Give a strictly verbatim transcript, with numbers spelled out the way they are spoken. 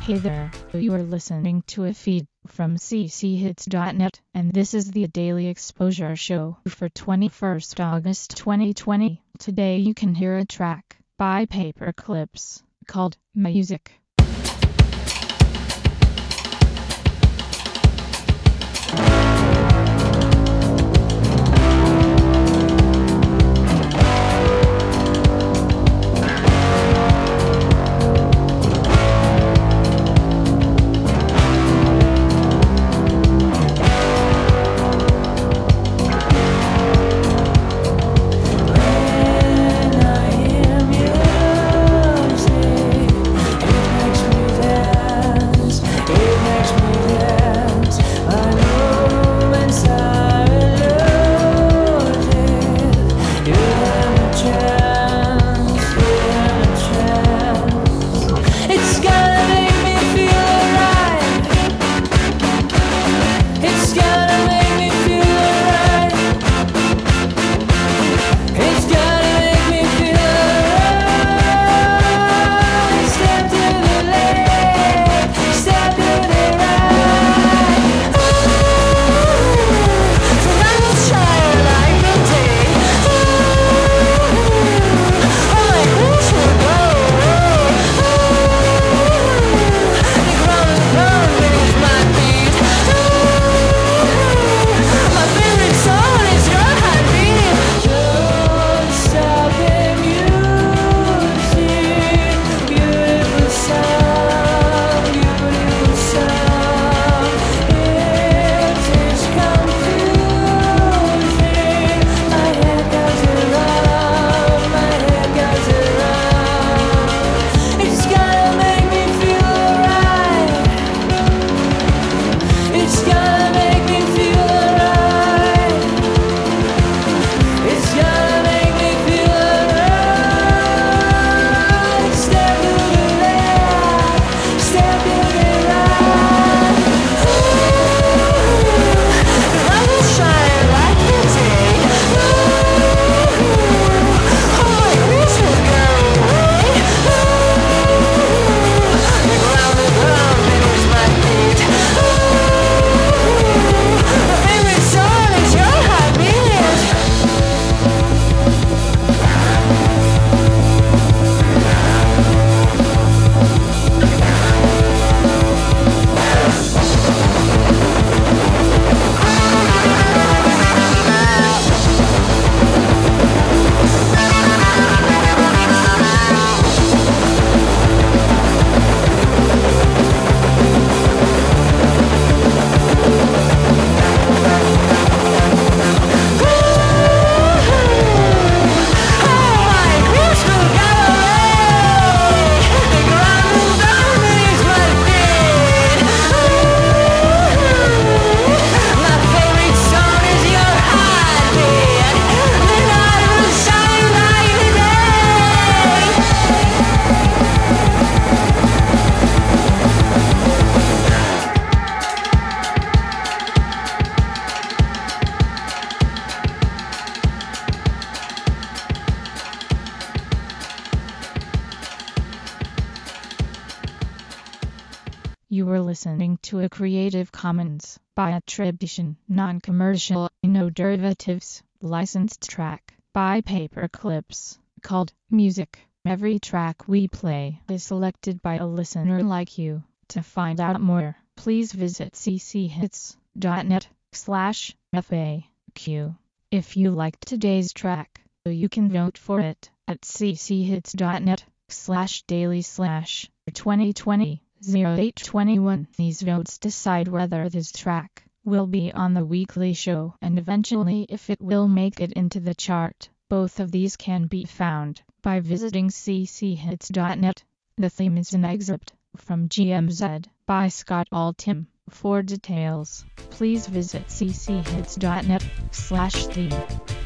Hey there, you are listening to a feed from c c hits dot net, and this is the Daily Exposure Show for twenty-first August twenty twenty. Today you can hear a track by Paperclips called Music. You were listening to a Creative Commons by attribution, non-commercial, no derivatives, licensed track by Paperclips called Music. Every track we play is selected by a listener like you. To find out more, please visit c c hits dot net slash F A Q. If you liked today's track, you can vote for it at c c hits dot net slash daily slash twenty twenty. oh eight twenty-one. These votes decide whether this track will be on the weekly show and eventually if it will make it into the chart. Both of these can be found by visiting c c hits dot net. The theme is an excerpt from G M Z by Scott Altham. For details, please visit c c hits dot net slash theme.